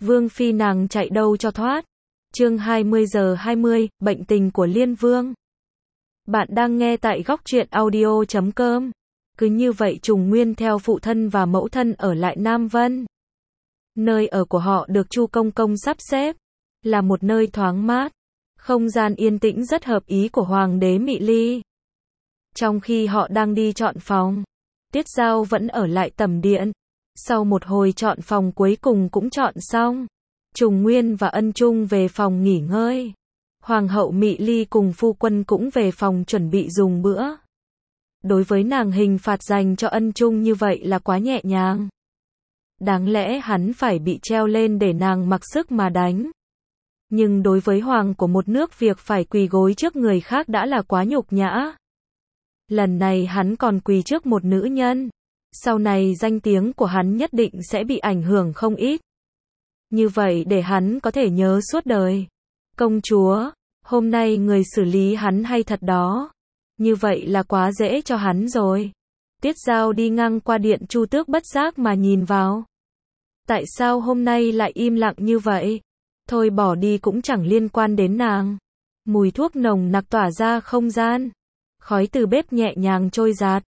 Vương phi nàng chạy đâu cho thoát. Chương 20:20, bệnh tình của Liên Vương. Bạn đang nghe tại góc truyện audio.com. Cứ như vậy Trùng Nguyên theo phụ thân và mẫu thân ở lại Nam Vân. Nơi ở của họ được Chu Công Công sắp xếp, là một nơi thoáng mát, không gian yên tĩnh rất hợp ý của Hoàng đế Mị Ly. Trong khi họ đang đi chọn phòng, Tiết Giao vẫn ở lại tẩm điện. Sau một hồi chọn phòng cuối cùng cũng chọn xong, Trùng Nguyên và Ân Trung về phòng nghỉ ngơi. Hoàng hậu Mị Ly cùng phu quân cũng về phòng chuẩn bị dùng bữa. Đối với nàng, hình phạt dành cho Ân Trung như vậy là quá nhẹ nhàng. Đáng lẽ hắn phải bị treo lên để nàng mặc sức mà đánh. Nhưng đối với hoàng của một nước, việc phải quỳ gối trước người khác đã là quá nhục nhã. Lần này hắn còn quỳ trước một nữ nhân. Sau này danh tiếng của hắn nhất định sẽ bị ảnh hưởng không ít. Như vậy để hắn có thể nhớ suốt đời. Công chúa, hôm nay người xử lý hắn hay thật đó. Như vậy là quá dễ cho hắn rồi. Tiết Giao đi ngang qua điện Chu Tước bất giác mà nhìn vào. Tại sao hôm nay lại im lặng như vậy? Thôi bỏ đi cũng chẳng liên quan đến nàng. Mùi thuốc nồng nặc tỏa ra không gian. Khói từ bếp nhẹ nhàng trôi dạt.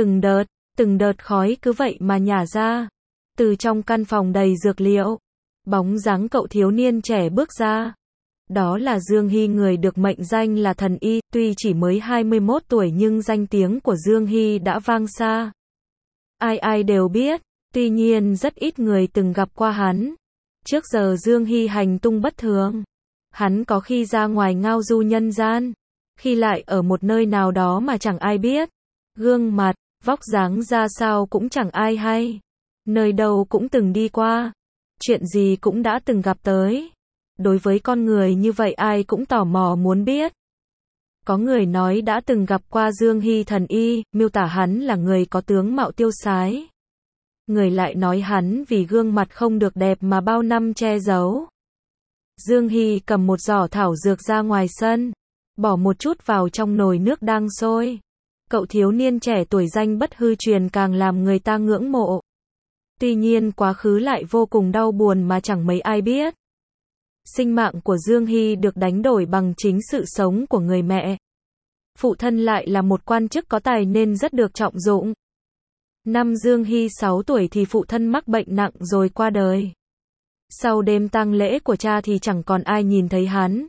Từng đợt khói cứ vậy mà nhả ra. Từ trong căn phòng đầy dược liệu, bóng dáng cậu thiếu niên trẻ bước ra. Đó là Dương Hy, người được mệnh danh là thần y. Tuy chỉ mới 21 tuổi nhưng danh tiếng của Dương Hy đã vang xa. Ai ai đều biết, tuy nhiên rất ít người từng gặp qua hắn. Trước giờ Dương Hy hành tung bất thường. Hắn có khi ra ngoài ngao du nhân gian, khi lại ở một nơi nào đó mà chẳng ai biết. Gương mặt, vóc dáng ra sao cũng chẳng ai hay. Nơi đâu cũng từng đi qua. Chuyện gì cũng đã từng gặp tới. Đối với con người như vậy ai cũng tò mò muốn biết. Có người nói đã từng gặp qua Dương Hy thần y, miêu tả hắn là người có tướng mạo tiêu sái. Người lại nói hắn vì gương mặt không được đẹp mà bao năm che giấu. Dương Hy cầm một giỏ thảo dược ra ngoài sân, bỏ một chút vào trong nồi nước đang sôi. Cậu thiếu niên trẻ tuổi danh bất hư truyền càng làm người ta ngưỡng mộ. Tuy nhiên quá khứ lại vô cùng đau buồn mà chẳng mấy ai biết. Sinh mạng của Dương Hy được đánh đổi bằng chính sự sống của người mẹ. Phụ thân lại là một quan chức có tài nên rất được trọng dụng. Năm Dương Hy 6 tuổi thì phụ thân mắc bệnh nặng rồi qua đời. Sau đêm tang lễ của cha thì chẳng còn ai nhìn thấy hắn.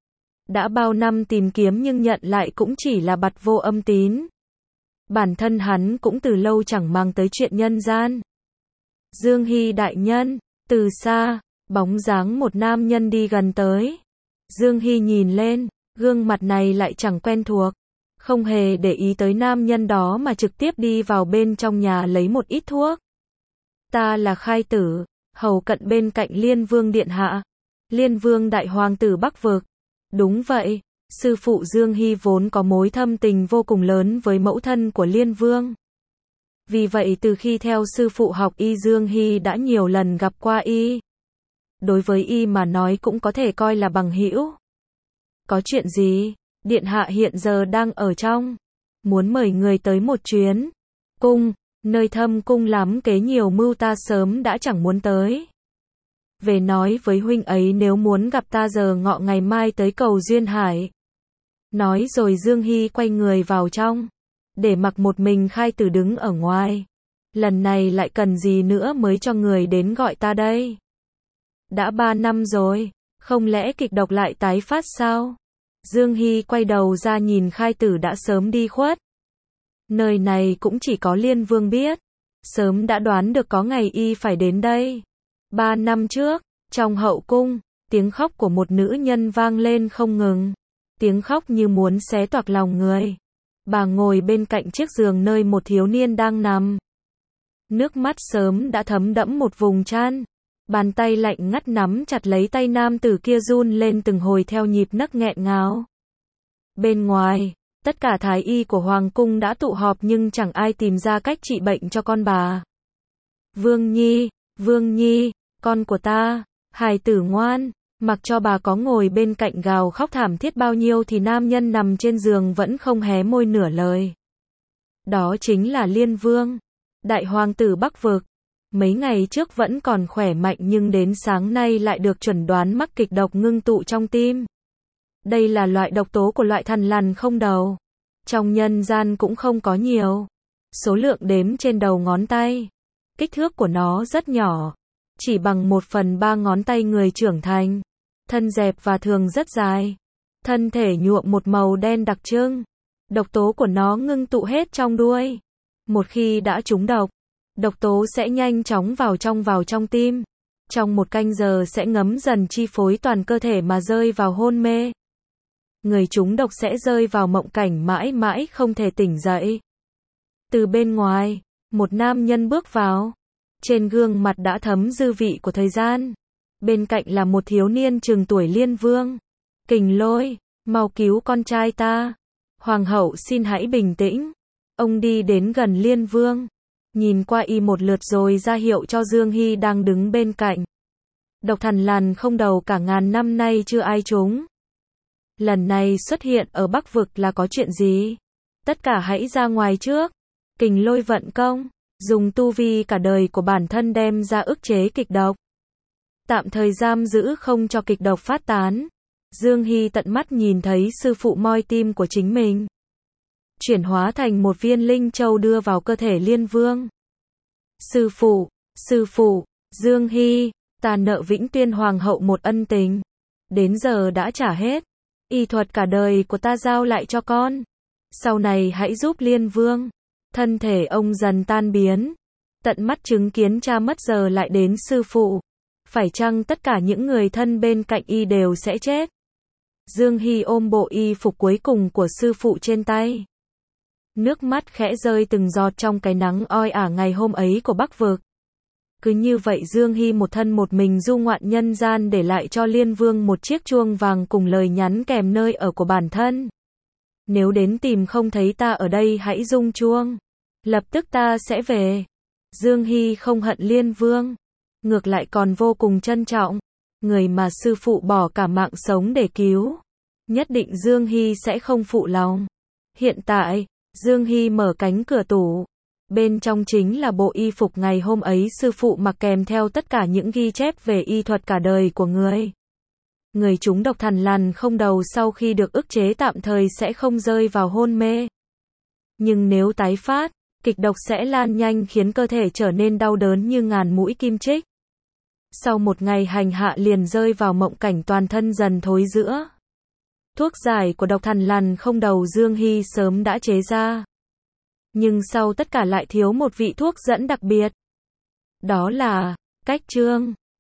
Đã bao năm tìm kiếm nhưng nhận lại cũng chỉ là bặt vô âm tín. Bản thân hắn cũng từ lâu chẳng mang tới chuyện nhân gian. Dương Hy đại nhân, từ xa, bóng dáng một nam nhân đi gần tới. Dương Hy nhìn lên, gương mặt này lại chẳng quen thuộc. Không hề để ý tới nam nhân đó mà trực tiếp đi vào bên trong nhà lấy một ít thuốc. Ta là Khai Tử, hầu cận bên cạnh Liên Vương điện hạ. Liên Vương đại hoàng tử Bắc Vực. Đúng vậy, sư phụ Dương Hy vốn có mối thâm tình vô cùng lớn với mẫu thân của Liên Vương. Vì vậy từ khi theo sư phụ học y, Dương Hy đã nhiều lần gặp qua y. Đối với y mà nói cũng có thể coi là bằng hữu. Có chuyện gì? Điện hạ hiện giờ đang ở trong, muốn mời người tới một chuyến. Cung, nơi thâm cung lắm kế nhiều mưu, ta sớm đã chẳng muốn tới. Về nói với huynh ấy nếu muốn gặp ta giờ ngọ ngày mai tới cầu Duyên Hải. Nói rồi Dương Hy quay người vào trong, để mặc một mình Khai Tử đứng ở ngoài. Lần này lại cần gì nữa mới cho người đến gọi ta đây? Đã 3 năm rồi, không lẽ kịch độc lại tái phát sao? Dương Hy quay đầu ra nhìn Khai Tử đã sớm đi khuất. Nơi này cũng chỉ có Liên Vương biết. Sớm đã đoán được có ngày y phải đến đây. 3 năm trước, trong hậu cung, tiếng khóc của một nữ nhân vang lên không ngừng. Tiếng khóc như muốn xé toạc lòng người. Bà ngồi bên cạnh chiếc giường nơi một thiếu niên đang nằm. Nước mắt sớm đã thấm đẫm một vùng trán. Bàn tay lạnh ngắt nắm chặt lấy tay nam tử kia run lên từng hồi theo nhịp nấc nghẹn ngào. Bên ngoài, tất cả thái y của hoàng cung đã tụ họp nhưng chẳng ai tìm ra cách trị bệnh cho con bà. Vương Nhi, con của ta, hài tử ngoan. Mặc cho bà có ngồi bên cạnh gào khóc thảm thiết bao nhiêu thì nam nhân nằm trên giường vẫn không hé môi nửa lời. Đó chính là Liên Vương, đại hoàng tử Bắc Vực. Mấy ngày trước vẫn còn khỏe mạnh nhưng đến sáng nay lại được chẩn đoán mắc kịch độc ngưng tụ trong tim. Đây là loại độc tố của loại thằn lằn không đầu. Trong nhân gian cũng không có nhiều. Số lượng đếm trên đầu ngón tay. Kích thước của nó rất nhỏ. Chỉ bằng 1/3 ngón tay người trưởng thành. Thân dẹp và thường rất dài. Thân thể nhuộm một màu đen đặc trưng. Độc tố của nó ngưng tụ hết trong đuôi. Một khi đã trúng độc, độc tố sẽ nhanh chóng vào trong tim. Trong 1 canh giờ sẽ ngấm dần chi phối toàn cơ thể mà rơi vào hôn mê. Người trúng độc sẽ rơi vào mộng cảnh mãi mãi không thể tỉnh dậy. Từ bên ngoài, một nam nhân bước vào. Trên gương mặt đã thấm dư vị của thời gian. Bên cạnh là một thiếu niên chừng tuổi Liên Vương. Kình Lôi, mau cứu con trai ta. Hoàng hậu xin hãy bình tĩnh. Ông đi đến gần Liên Vương. Nhìn qua y một lượt rồi ra hiệu cho Dương Hy đang đứng bên cạnh. Độc thằn lằn không đầu cả ngàn năm nay chưa ai trúng. Lần này xuất hiện ở Bắc Vực là có chuyện gì? Tất cả hãy ra ngoài trước. Kình Lôi vận công, dùng tu vi cả đời của bản thân đem ra ức chế kịch độc. Tạm thời giam giữ không cho kịch độc phát tán. Dương Hy tận mắt nhìn thấy sư phụ moi tim của chính mình. Chuyển hóa thành một viên linh châu đưa vào cơ thể Liên Vương. Sư phụ, Dương Hy, ta nợ Vĩnh Tuyên Hoàng hậu một ân tình. Đến giờ đã trả hết. Y thuật cả đời của ta giao lại cho con. Sau này hãy giúp Liên Vương. Thân thể ông dần tan biến. Tận mắt chứng kiến cha mất giờ lại đến sư phụ. Phải chăng tất cả những người thân bên cạnh y đều sẽ chết? Dương Hy ôm bộ y phục cuối cùng của sư phụ trên tay. Nước mắt khẽ rơi từng giọt trong cái nắng oi ả ngày hôm ấy của Bắc Vực. Cứ như vậy Dương Hy một thân một mình du ngoạn nhân gian để lại cho Liên Vương một chiếc chuông vàng cùng lời nhắn kèm nơi ở của bản thân. Nếu đến tìm không thấy ta ở đây hãy rung chuông. Lập tức ta sẽ về. Dương Hy không hận Liên Vương. Ngược lại còn vô cùng trân trọng. Người mà sư phụ bỏ cả mạng sống để cứu. Nhất định Dương Hy sẽ không phụ lòng. Hiện tại, Dương Hy mở cánh cửa tủ. Bên trong chính là bộ y phục ngày hôm ấy sư phụ mặc kèm theo tất cả những ghi chép về y thuật cả đời của người. Người trúng độc thằn lằn không đầu sau khi được ức chế tạm thời sẽ không rơi vào hôn mê. Nhưng nếu tái phát, kịch độc sẽ lan nhanh khiến cơ thể trở nên đau đớn như ngàn mũi kim chích. Sau 1 ngày hành hạ liền rơi vào mộng cảnh toàn thân dần thối rữa. Thuốc giải của độc thằn lằn không đầu Dương Hy sớm đã chế ra. Nhưng sau tất cả lại thiếu một vị thuốc dẫn đặc biệt. Đó là cách chương.